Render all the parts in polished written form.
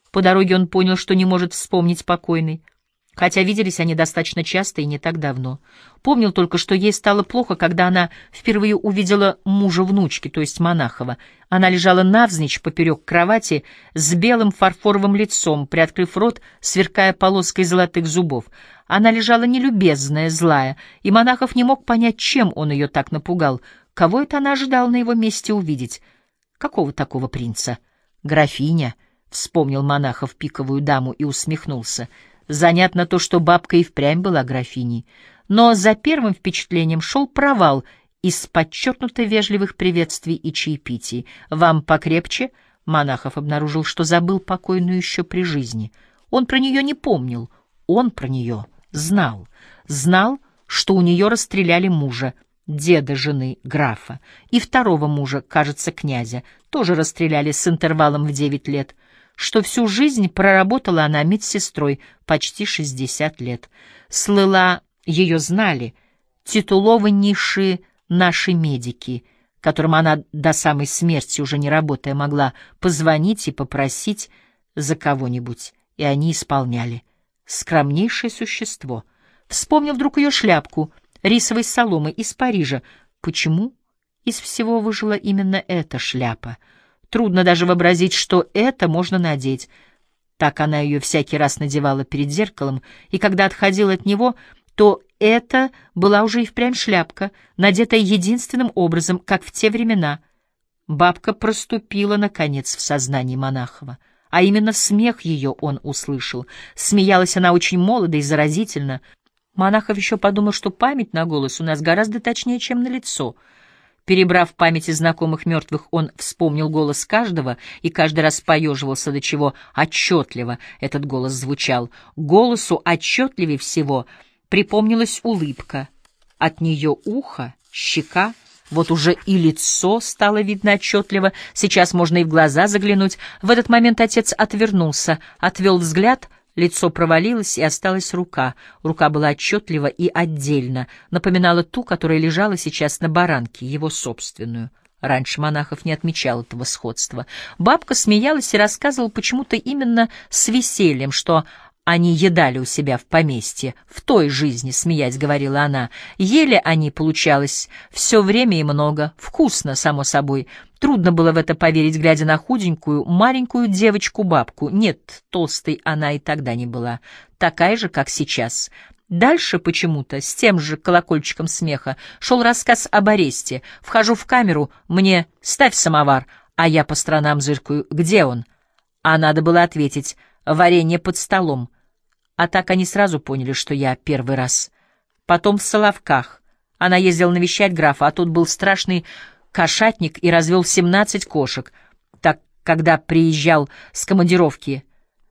По дороге он понял, что не может вспомнить покойной, хотя виделись они достаточно часто и не так давно. Помнил только, что ей стало плохо, когда она впервые увидела мужа внучки, то есть Монахова. Она лежала навзничь поперек кровати с белым фарфоровым лицом, приоткрыв рот, сверкая полоской золотых зубов. Она лежала нелюбезная, злая, и Монахов не мог понять, чем он ее так напугал. Кого это она ожидала на его месте увидеть? Какого такого принца? Графиня, — вспомнил Монахов пиковую даму и усмехнулся. Занятно то, что бабка и впрямь была графиней. Но за первым впечатлением шел провал из подчеркнуто вежливых приветствий и чаепитий. «Вам покрепче?» — Монахов обнаружил, что забыл покойную еще при жизни. Он про нее не помнил, он про нее знал. Знал, что у нее расстреляли мужа, деда жены графа, и второго мужа, кажется, князя, тоже расстреляли с интервалом в 9 лет, что всю жизнь проработала она медсестрой, почти 60 лет. Слыла, ее знали, титулованнейшие наши медики, которым она до самой смерти, уже не работая, могла позвонить и попросить за кого-нибудь, и они исполняли. Скромнейшее существо. Вспомнил вдруг ее шляпку рисовой соломы из Парижа. Почему из всего выжила именно эта шляпа? Трудно даже вообразить, что это можно надеть. Так она ее всякий раз надевала перед зеркалом, и когда отходила от него, то это была уже и впрямь шляпка, надетая единственным образом, как в те времена. Бабка проступила, наконец, в сознании Монахова, а именно смех ее он услышал. Смеялась она очень молодо и заразительно. Монахов еще подумал, что память на голос у нас гораздо точнее, чем на лицо. Перебрав в памяти знакомых мертвых, он вспомнил голос каждого и каждый раз поеживался, до чего отчетливо этот голос звучал. Голосу отчетливее всего припомнилась улыбка. От нее ухо, щека, вот уже и лицо стало видно отчетливо, сейчас можно и в глаза заглянуть. В этот момент отец отвернулся, отвел взгляд. Лицо провалилось, и осталась рука. Рука была отчетлива и отдельно, напоминала ту, которая лежала сейчас на баранке, его собственную. Раньше Монахов не отмечал этого сходства. Бабка смеялась и рассказывала почему-то именно с весельем, что они едали у себя в поместье. В той жизни, смеясь, говорила она. Ели они, получалось, все время и много. Вкусно, само собой. Трудно было в это поверить, глядя на худенькую, маленькую девочку-бабку. Нет, толстой она и тогда не была. Такая же, как сейчас. Дальше почему-то, с тем же колокольчиком смеха, шел рассказ об аресте. Вхожу в камеру, мне «ставь самовар», а я по сторонам зыркаю «где он?». А надо было ответить «варенье под столом». А так они сразу поняли, что я первый раз. Потом в Соловках. Она ездила навещать графа, а тут был страшный кошатник и развел 17 кошек. Так, когда приезжал с командировки,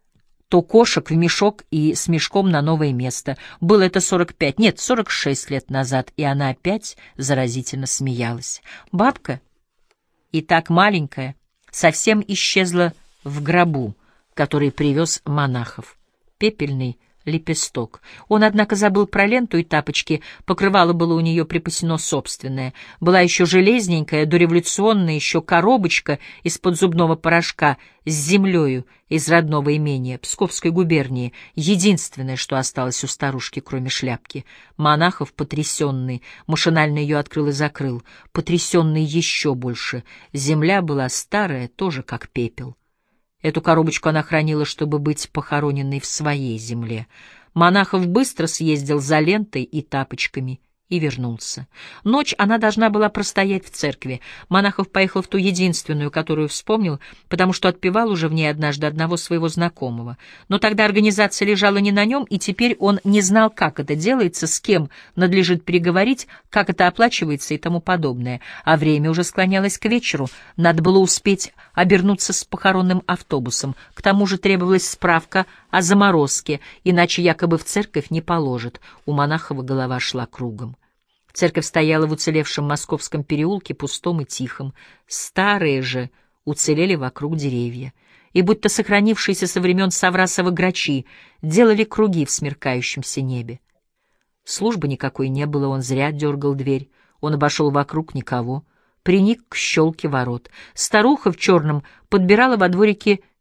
то кошек в мешок и с мешком на новое место. Было это 45, нет, 46 лет назад, и она опять заразительно смеялась. Бабка, и так маленькая, совсем исчезла в гробу, который привез Монахов. Пепельный лепесток. Он, однако, забыл про ленту и тапочки, покрывало было у нее припасено собственное. Была еще железненькая, дореволюционная еще коробочка из-под зубного порошка с землею из родного имения Псковской губернии, единственное, что осталось у старушки, кроме шляпки. Монахов, потрясенный, машинально ее открыл и закрыл, потрясенный еще больше. Земля была старая, тоже как пепел. Эту коробочку она хранила, чтобы быть похороненной в своей земле. Монахов быстро съездил за лентой и тапочками и вернулся. Ночь она должна была простоять в церкви. Монахов поехал в ту единственную, которую вспомнил, потому что отпевал уже в ней однажды одного своего знакомого. Но тогда организация лежала не на нем, и теперь он не знал, как это делается, с кем надлежит переговорить, как это оплачивается и тому подобное. А время уже склонялось к вечеру, надо было успеть обернуться с похоронным автобусом. К тому же требовалась справка о заморозке, иначе якобы в церковь не положат. У Монахова голова шла кругом. Церковь стояла в уцелевшем московском переулке, пустом и тихом. Старые же уцелели вокруг деревья. И будто сохранившиеся со времен Саврасова грачи делали круги в смеркающемся небе. Службы никакой не было, он зря дергал дверь. Он обошел вокруг — никого. Приник к щелке ворот. Старуха в черном подбирала во дворике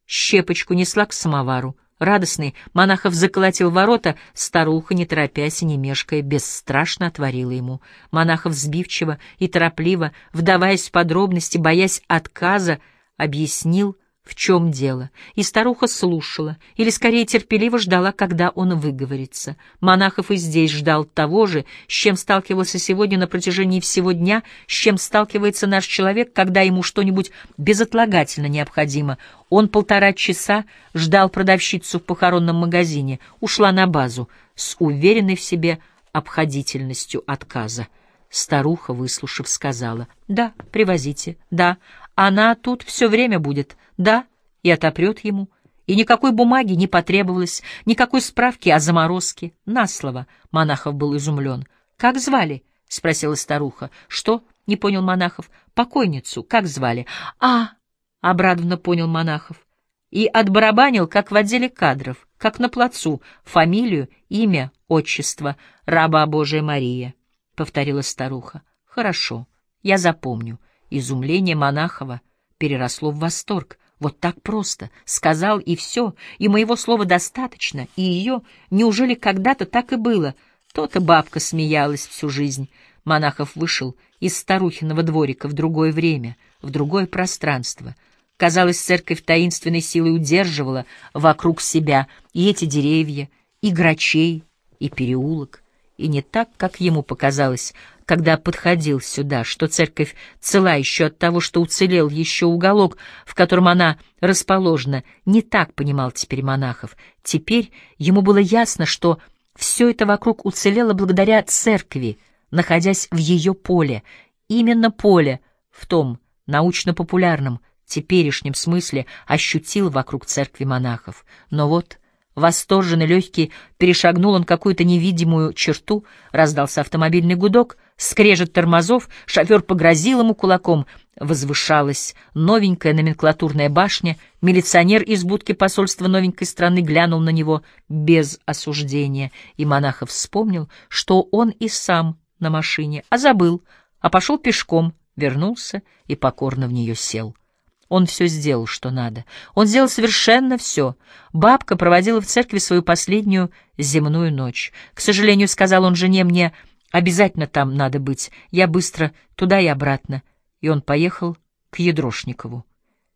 щепочку, несла к самовару. Радостный, Монахов заколотил ворота, старуха, не торопясь и не мешкая, бесстрашно отворила ему. Монахов сбивчиво и торопливо, вдаваясь в подробности, боясь отказа, объяснил, в чем дело, и старуха слушала, или скорее терпеливо ждала, когда он выговорится. Монахов и здесь ждал того же, с чем сталкивался сегодня на протяжении всего дня, с чем сталкивается наш человек, когда ему что-нибудь безотлагательно необходимо. Он 1,5 часа ждал продавщицу в похоронном магазине, ушла на базу с уверенной в себе обходительностью отказа. Старуха, выслушав, сказала: «Да, привозите, да, она тут все время будет, да», и отопрет ему. И никакой бумаги не потребовалось, никакой справки о заморозке. На слово. Монахов был изумлен. «Как звали?» — спросила старуха. «Что?» — не понял Монахов. «Покойницу. Как звали?» «А!» — обрадованно понял Монахов. И отбарабанил, как в отделе кадров, как на плацу, фамилию, имя, отчество. «Раба Божия Мария», — повторила старуха. «Хорошо, я запомню». Изумление Монахова переросло в восторг. Вот так просто. Сказал, и все, и моего слова достаточно, и ее. Неужели когда-то так и было? То-то бабка смеялась всю жизнь. Монахов вышел из старухиного дворика в другое время, в другое пространство. Казалось, церковь таинственной силой удерживала вокруг себя и эти деревья, и грачей, и переулок. И не так, как ему показалось, когда подходил сюда, что церковь цела еще от того, что уцелел еще уголок, в котором она расположена. Не так понимал теперь Монахов. Теперь ему было ясно, что все это вокруг уцелело благодаря церкви, находясь в ее поле. Именно поле в том научно-популярном, теперешнем смысле ощутил вокруг церкви Монахов. Но вот... Восторженный, легкий, перешагнул он какую-то невидимую черту, раздался автомобильный гудок, скрежет тормозов, шофер погрозил ему кулаком. Возвышалась новенькая номенклатурная башня, милиционер из будки посольства новенькой страны глянул на него без осуждения, и Монахов вспомнил, что он и сам на машине, а забыл, а пошел пешком, вернулся и покорно в нее сел. Он все сделал, что надо. Он сделал совершенно все. Бабка проводила в церкви свою последнюю земную ночь. К сожалению, сказал он жене, мне обязательно там надо быть. Я быстро туда и обратно. И он поехал к Ядрошникову.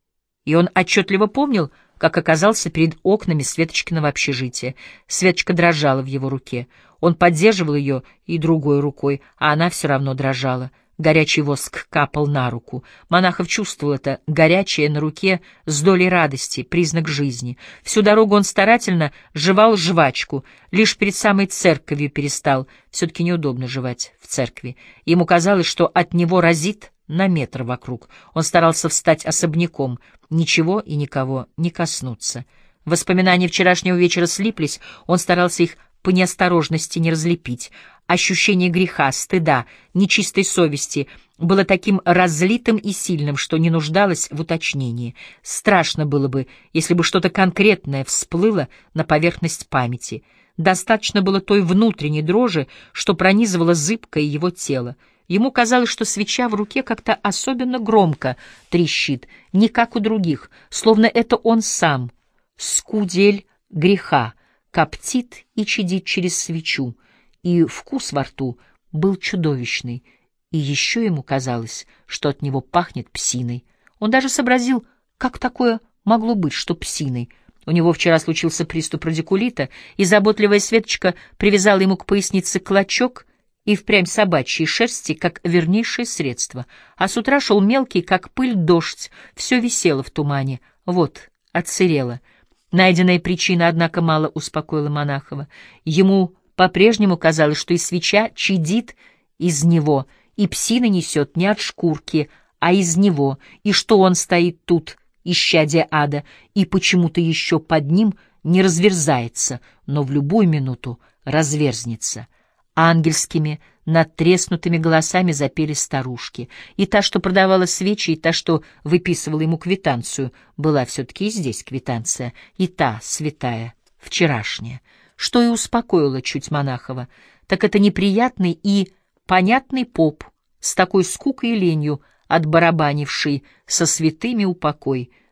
И он отчетливо помнил, как оказался перед окнами Светочкиного общежития. Светочка дрожала в его руке. Он поддерживал ее и другой рукой, а она все равно дрожала. Горячий воск капал на руку. Монахов чувствовал это горячее на руке с долей радости, признак жизни. Всю дорогу он старательно жевал жвачку, лишь перед самой церковью перестал. Все-таки неудобно жевать в церкви. Ему казалось, что от него разит на метр вокруг. Он старался встать особняком, ничего и никого не коснуться. Воспоминания вчерашнего вечера слиплись, он старался их по неосторожности не разлепить. Ощущение греха, стыда, нечистой совести было таким разлитым и сильным, что не нуждалось в уточнении. Страшно было бы, если бы что-то конкретное всплыло на поверхность памяти. Достаточно было той внутренней дрожи, что пронизывало зыбкое его тело. Ему казалось, что свеча в руке как-то особенно громко трещит, не как у других, словно это он сам, скудель греха, коптит и чадит через свечу, и вкус во рту был чудовищный, и еще ему казалось, что от него пахнет псиной. Он даже сообразил, как такое могло быть, что псиной. У него вчера случился приступ радикулита, и заботливая Светочка привязала ему к пояснице клочок и впрямь собачьей шерсти, как вернейшее средство. А с утра шел мелкий, как пыль, дождь, все висело в тумане. Вот, отсырело. Найденная причина, однако, мало успокоила Монахова. Ему по-прежнему казалось, что и свеча чадит из него, и псина несет не от шкурки, а из него, и что он стоит тут, исчадие ада, и почему-то еще под ним не разверзается, но в любую минуту разверзнется. Ангельскими, надтреснутыми голосами запели старушки. И та, что продавала свечи, и та, что выписывала ему квитанцию, была все-таки и здесь квитанция, и та святая, вчерашняя. Что и успокоило чуть Монахова, так это неприятный и понятный поп, с такой скукой и ленью отбарабанивший со святыми упокой,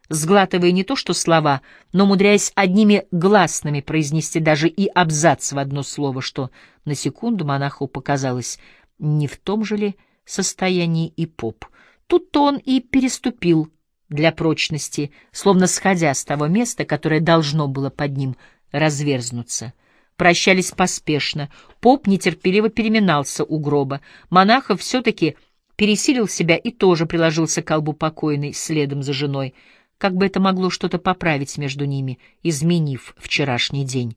сглатывая не то что слова, но умудряясь одними гласными произнести даже и абзац в одно слово, что на секунду монаху показалось, не в том же ли состоянии и поп. Тут-то он и переступил для прочности, словно сходя с того места, которое должно было под ним разверзнуться. Прощались поспешно, поп нетерпеливо переминался у гроба. Монахов все-таки пересилил себя и тоже приложился к колбу покойной, следом за женой, как бы это могло что-то поправить между ними, изменив вчерашний день.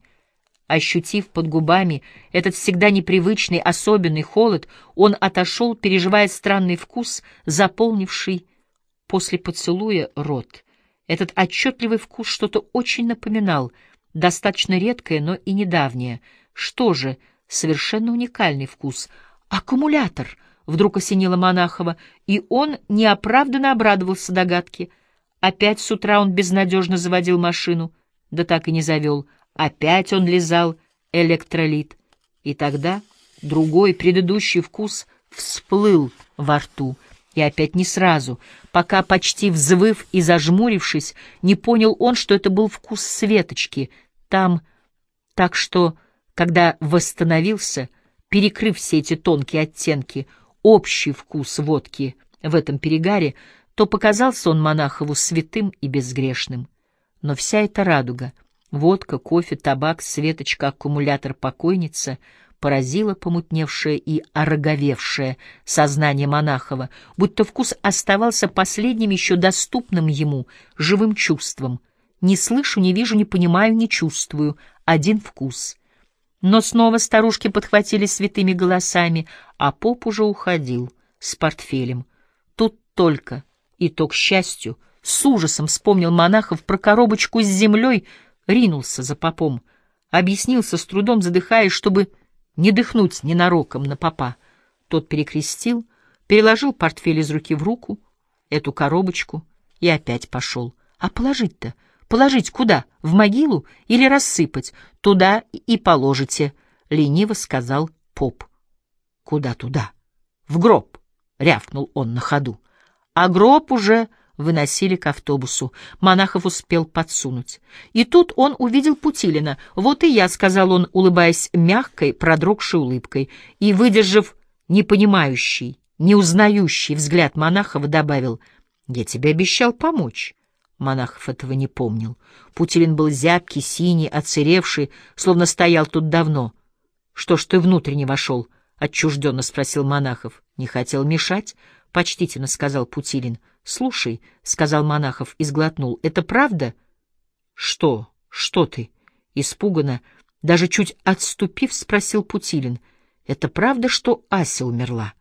Ощутив под губами этот всегда непривычный, особенный холод, он отошел, переживая странный вкус, заполнивший после поцелуя рот. Этот отчетливый вкус что-то очень напоминал, достаточно редкое, но и недавнее. Что же, совершенно уникальный вкус. Аккумулятор! Вдруг осенило Монахова, и он неоправданно обрадовался догадке. Опять с утра он безнадежно заводил машину, да так и не завел. Опять он лизал электролит. И тогда другой, предыдущий вкус всплыл во рту. И опять не сразу, пока, почти взвыв и зажмурившись, не понял он, что это был вкус Светочки. Там, так что, когда восстановился, перекрыв все эти тонкие оттенки, общий вкус водки в этом перегаре, то показался он Монахову святым и безгрешным. Но вся эта радуга — водка, кофе, табак, Светочка, аккумулятор, покойница — поразило помутневшее и ороговевшее сознание Монахова, будто вкус оставался последним еще доступным ему живым чувством. Не слышу, не вижу, не понимаю, не чувствую. Один вкус. Но снова старушки подхватили святыми голосами, а поп уже уходил с портфелем. Тут только, и то к счастью, с ужасом вспомнил Монахов про коробочку с землей, ринулся за попом, объяснился с трудом, задыхаясь, чтобы не дыхнуть ненароком на попа. Тот перекрестил, переложил портфель из руки в руку, эту коробочку, и опять пошел. А положить-то? Положить куда? В могилу или рассыпать? Туда и положите, — лениво сказал поп. Куда туда? В гроб, — рявкнул он на ходу. А гроб уже выносили к автобусу. Монахов успел подсунуть. И тут он увидел Путилина. «Вот и я», — сказал он, улыбаясь мягкой, продрогшей улыбкой, и, выдержав непонимающий, неузнающий взгляд Монахова, добавил: «Я тебе обещал помочь». Монахов этого не помнил. Путилин был зябкий, синий, отсыревший, словно стоял тут давно. «Что ж ты внутрь не вошел?» — отчужденно спросил Монахов. «Не хотел мешать?» — почтительно сказал Путилин. «Слушай», — сказал Монахов и сглотнул, — «это правда?» «Что? Что ты?» — испуганно, даже чуть отступив, спросил Путилин. «Это правда, что Ася умерла?»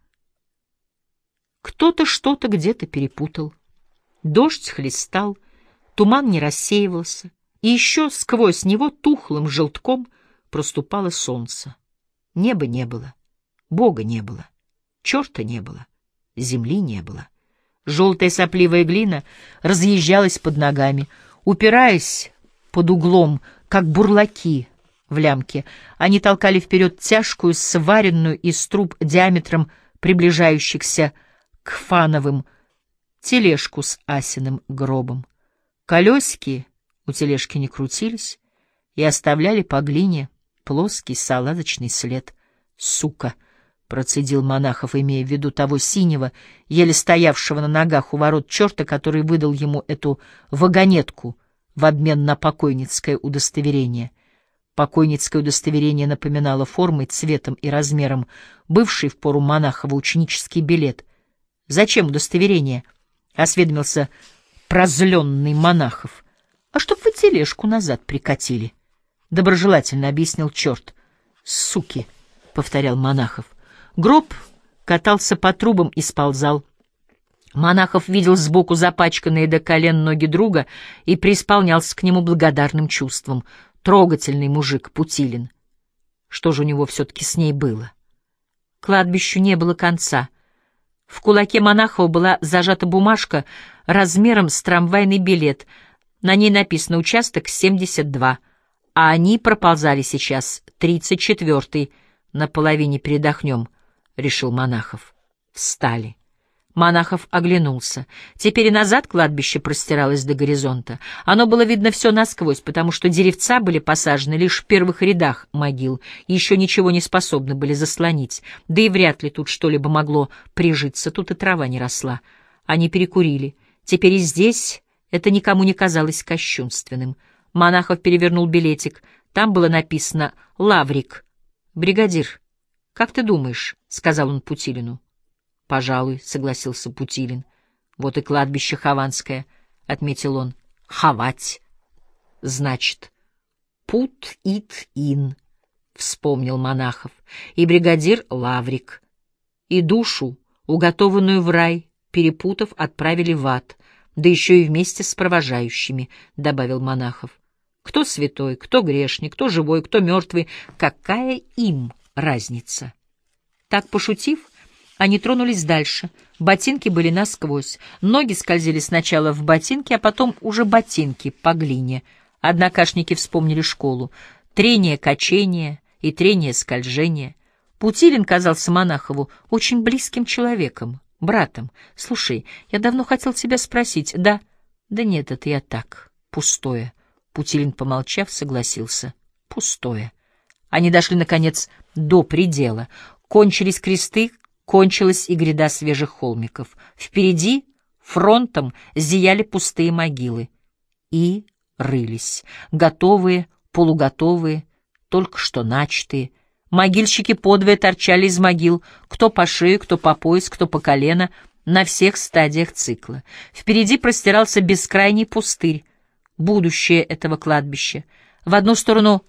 Кто-то что-то где-то перепутал. Дождь хлестал, туман не рассеивался, и еще сквозь него тухлым желтком проступало солнце. Неба не было, Бога не было, черта не было, земли не было. Желтая сопливая глина разъезжалась под ногами, упираясь под углом, как бурлаки в лямке. Они толкали вперед тяжкую, сваренную из труб диаметром приближающихся к Фановым тележку с Асиным гробом. Колесики у тележки не крутились и оставляли по глине плоский салазочный след. «Сука!» — процедил Монахов, имея в виду того синего, еле стоявшего на ногах у ворот черта, который выдал ему эту вагонетку в обмен на покойницкое удостоверение. Покойницкое удостоверение напоминало формой, цветом и размером бывший в пору Монахова ученический билет. «Зачем удостоверение?» — осведомился прозленный Монахов. «А чтоб вы тележку назад прикатили», — доброжелательно объяснил черт. «Суки!» — повторял Монахов. Гроб катался по трубам и сползал. Монахов видел сбоку запачканные до колен ноги друга и преисполнялся к нему благодарным чувством. Трогательный мужик Путилин. Что же у него все-таки с ней было? Кладбищу не было конца. В кулаке Монахова была зажата бумажка размером с трамвайный билет. На ней написано «Участок 72», а они проползали сейчас 34-й. «На половине передохнем», — решил Монахов. Встали. Монахов оглянулся. Теперь и назад кладбище простиралось до горизонта. Оно было видно все насквозь, потому что деревца были посажены лишь в первых рядах могил, и еще ничего не способны были заслонить, да и вряд ли тут что-либо могло прижиться, тут и трава не росла. Они перекурили. Теперь и здесь это никому не казалось кощунственным. Монахов перевернул билетик. Там было написано «Лаврик». «Бригадир, как ты думаешь?» — сказал он Путилину. «Пожалуй», — согласился Путилин. «Вот и кладбище Хованское», — отметил он. «Ховать, значит». «Пут-ит-ин», — вспомнил Монахов. «И бригадир Лаврик. И душу, уготованную в рай, перепутав, отправили в ад, да еще и вместе с провожающими», — добавил Монахов. «Кто святой, кто грешник, кто живой, кто мертвый, какая им разница?» Так, пошутив, они тронулись дальше. Ботинки были насквозь. Ноги скользили сначала в ботинки, а потом уже ботинки по глине. Однокашники вспомнили школу. Трение, качение и трение, скольжение. Путилин казался Монахову очень близким человеком, братом. «Слушай, я давно хотел тебя спросить». «Да». «Да нет, это я так, пустое». Путилин, помолчав, согласился. «Пустое». Они дошли, наконец, до предела. Кончились кресты, кончилась и гряда свежих холмиков. Впереди фронтом зияли пустые могилы. И рылись. Готовые, полуготовые, только что начатые. Могильщики подвое торчали из могил, кто по шею, кто по пояс, кто по колено, на всех стадиях цикла. Впереди простирался бескрайний пустырь, будущее этого кладбища. В одну сторону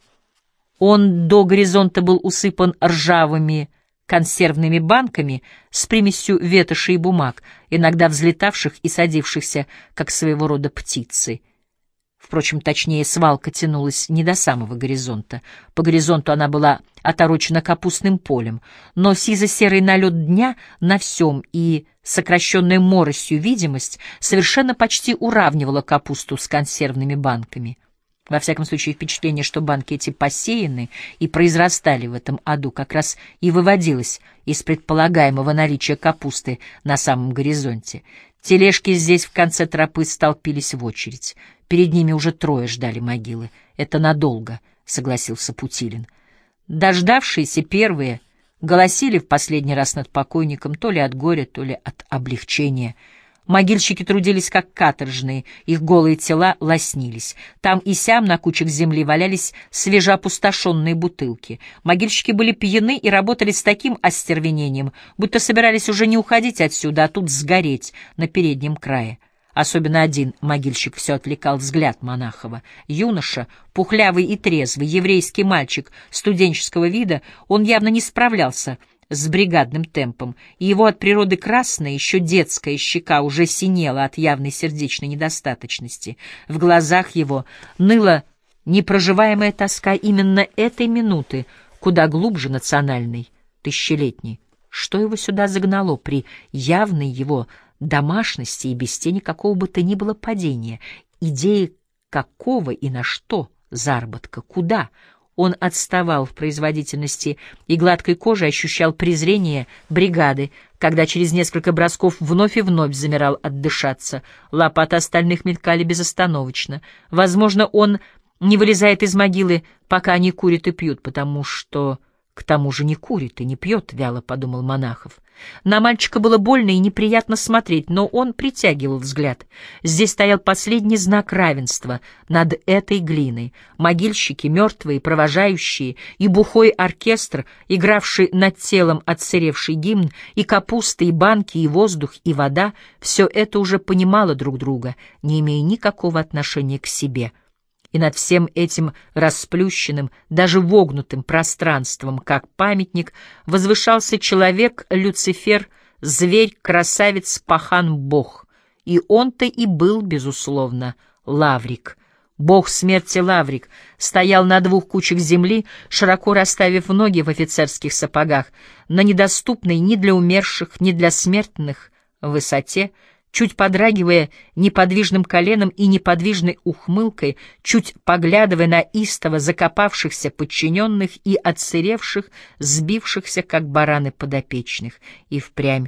он до горизонта был усыпан ржавыми консервными банками с примесью ветоши и бумаг, иногда взлетавших и садившихся, как своего рода птицы. Впрочем, точнее, свалка тянулась не до самого горизонта. По горизонту она была оторочена капустным полем, но сизо-серый налет дня на всем и сокращенная моросью видимость совершенно почти уравнивала капусту с консервными банками. Во всяком случае, впечатление, что банки эти посеяны и произрастали в этом аду, как раз и выводилось из предполагаемого наличия капусты на самом горизонте. Тележки здесь в конце тропы столпились в очередь. Перед ними уже трое ждали могилы. «Это надолго», — согласился Путилин. Дождавшиеся первые голосили в последний раз над покойником то ли от горя, то ли от облегчения. Могильщики трудились как каторжные, их голые тела лоснились. Там и сям на кучах земли валялись свежеопустошенные бутылки. Могильщики были пьяны и работали с таким остервенением, будто собирались уже не уходить отсюда, а тут сгореть на переднем крае. Особенно один могильщик все отвлекал взгляд Монахова. Юноша, пухлявый и трезвый, еврейский мальчик студенческого вида, он явно не справлялся с бригадным темпом, и его от природы красная, еще детская щека уже синела от явной сердечной недостаточности. В глазах его ныла непроживаемая тоска именно этой минуты, куда глубже национальной, тысячелетней. Что его сюда загнало при явной его домашности и без тени какого бы то ни было падения, идеи какого и на что заработка, куда? Он отставал в производительности и гладкой кожей ощущал презрение бригады, когда через несколько бросков вновь и вновь замирал отдышаться. Лопаты остальных мелькали безостановочно. Возможно, он не вылезает из могилы, пока они курят и пьют, потому что к тому же не курит и не пьет, — вяло подумал Монахов. На мальчика было больно и неприятно смотреть, но он притягивал взгляд. Здесь стоял последний знак равенства над этой глиной. Могильщики, мертвые, провожающие, и бухой оркестр, игравший над телом отсыревший гимн, и капуста, и банки, и воздух, и вода — все это уже понимало друг друга, не имея никакого отношения к себе. И над всем этим расплющенным, даже вогнутым пространством, как памятник, возвышался человек, Люцифер, зверь, красавец, пахан, бог. И он-то и был, безусловно, Лаврик. Бог смерти Лаврик стоял на двух кучах земли, широко расставив ноги в офицерских сапогах, на недоступной ни для умерших, ни для смертных высоте, чуть подрагивая неподвижным коленом и неподвижной ухмылкой, чуть поглядывая на истово закопавшихся подчиненных и отсыревших, сбившихся, как бараны подопечных. И впрямь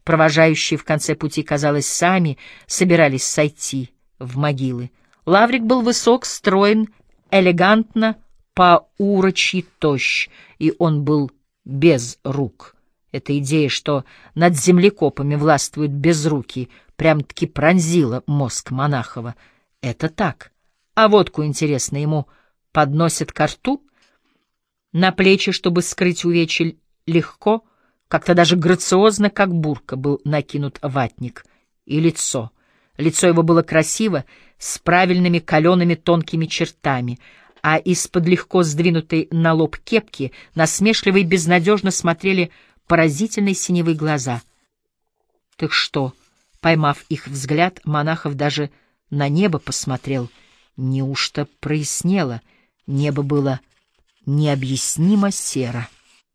Провожающие в конце пути, казалось, сами собирались сойти в могилы. Лаврик был высок, строен, элегантно, по-урочьи тощ, и он был без рук. Эта идея, что над землекопами властвуют безрукие, прям-таки пронзила мозг Монахова. Это так. А водку, интересно, ему подносят ко рту? На плечи, чтобы скрыть увечья, легко, как-то даже грациозно, как бурка, был накинут ватник. И лицо. Лицо его было красиво, с правильными калеными тонкими чертами, а из-под легко сдвинутой на лоб кепки насмешливо и безнадежно смотрели поразительные синевые глаза. Так что, поймав их взгляд, Монахов даже на небо посмотрел. Неужто прояснело? Небо было необъяснимо серо.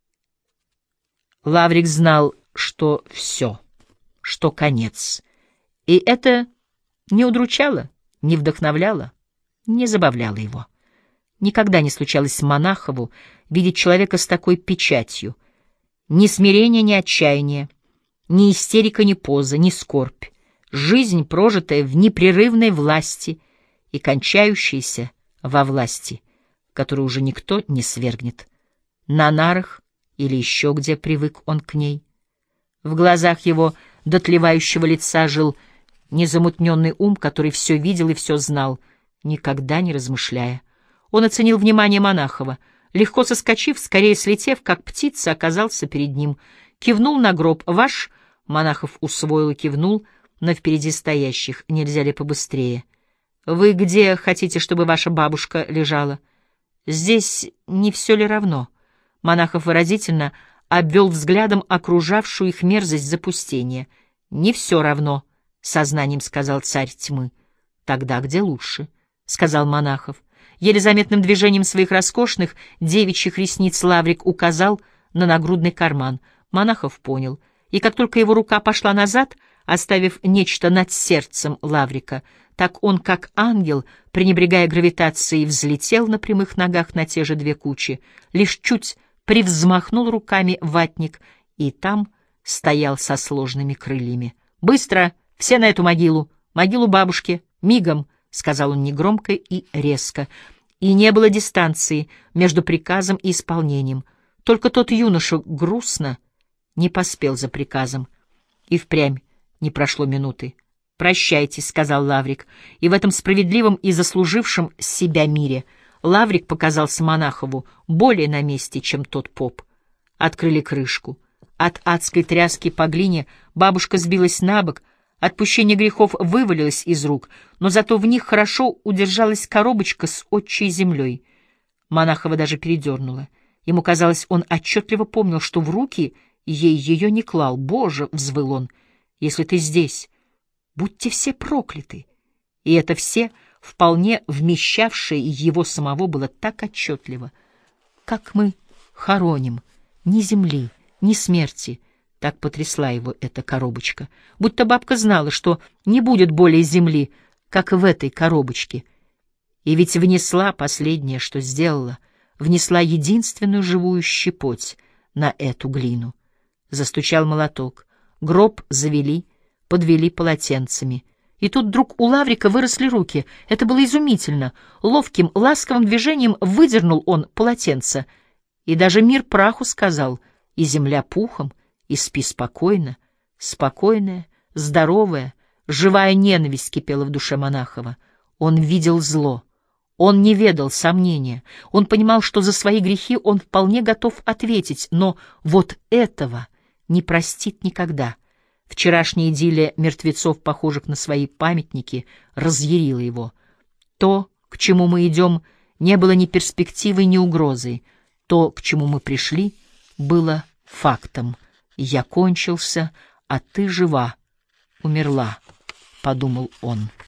Лаврик знал, что все, что конец. И это не удручало, не вдохновляло, не забавляло его. Никогда не случалось Монахову видеть человека с такой печатью. Ни смирения, ни отчаяния, ни истерика, ни поза, ни скорбь. Жизнь, прожитая в непрерывной власти и кончающаяся во власти, которую уже никто не свергнет. На нарах или еще где привык он к ней. В глазах его дотлевающего лица жил незамутненный ум, который все видел и все знал, никогда не размышляя. Он оценил внимание Монахова. Легко соскочив, скорее слетев, как птица, оказался перед ним. Кивнул на гроб. «Ваш?» — Монахов усвоил и кивнул на впереди стоящих. «Нельзя ли побыстрее?» «Вы где хотите, чтобы ваша бабушка лежала?» «Здесь не все ли равно?» Монахов выразительно обвел взглядом окружавшую их мерзость запустения. «Не все равно», — сознанием сказал царь тьмы. «Тогда где лучше?» — сказал Монахов. Еле заметным движением своих роскошных девичьих ресниц Лаврик указал на нагрудный карман. Монахов понял. И как только его рука пошла назад, оставив нечто над сердцем Лаврика, так он, как ангел, пренебрегая гравитацией, взлетел на прямых ногах на те же две кучи, лишь чуть привзмахнул руками ватник, и там стоял со сложными крыльями. «Быстро! Все на эту могилу! Могилу бабушки! Мигом!» — сказал он негромко и резко. И не было дистанции между приказом и исполнением. Только тот юноша грустно не поспел за приказом. И впрямь не прошло минуты. «Прощайте», — сказал Лаврик, и в этом справедливом и заслужившем себя мире Лаврик показался Монахову более на месте, чем тот поп. Открыли крышку. От адской тряски по глине бабушка сбилась на бок, отпущение грехов вывалилось из рук, но зато в них хорошо удержалась коробочка с отчей землей. Монахова даже передернула. Ему казалось, он отчетливо помнил, что в руки ей ее не клал. «Боже!» — взвыл он. «Если ты здесь, будьте все прокляты!» И это «все», вполне вмещавшее его самого, было так отчетливо. «Как мы хороним ни земли, ни смерти!» Так потрясла его эта коробочка. Будто бабка знала, что не будет более земли, как в этой коробочке. И ведь внесла последнее, что сделала, внесла единственную живую щепоть на эту глину. Застучал молоток. Гроб завели, подвели полотенцами. И тут вдруг у Лаврика выросли руки. Это было изумительно. Ловким, ласковым движением выдернул он полотенце. И даже мир праху сказал, и земля пухом, и спи спокойно. Спокойная, здоровая, живая ненависть кипела в душе Монахова. Он видел зло. Он не ведал сомнения. Он понимал, что за свои грехи он вполне готов ответить, но вот этого не простит никогда. Вчерашняя идиллия мертвецов, похожих на свои памятники, разъярила его. То, к чему мы идем, не было ни перспективой, ни угрозой. То, к чему мы пришли, было фактом. «Я кончился, а ты жива, умерла», — подумал он.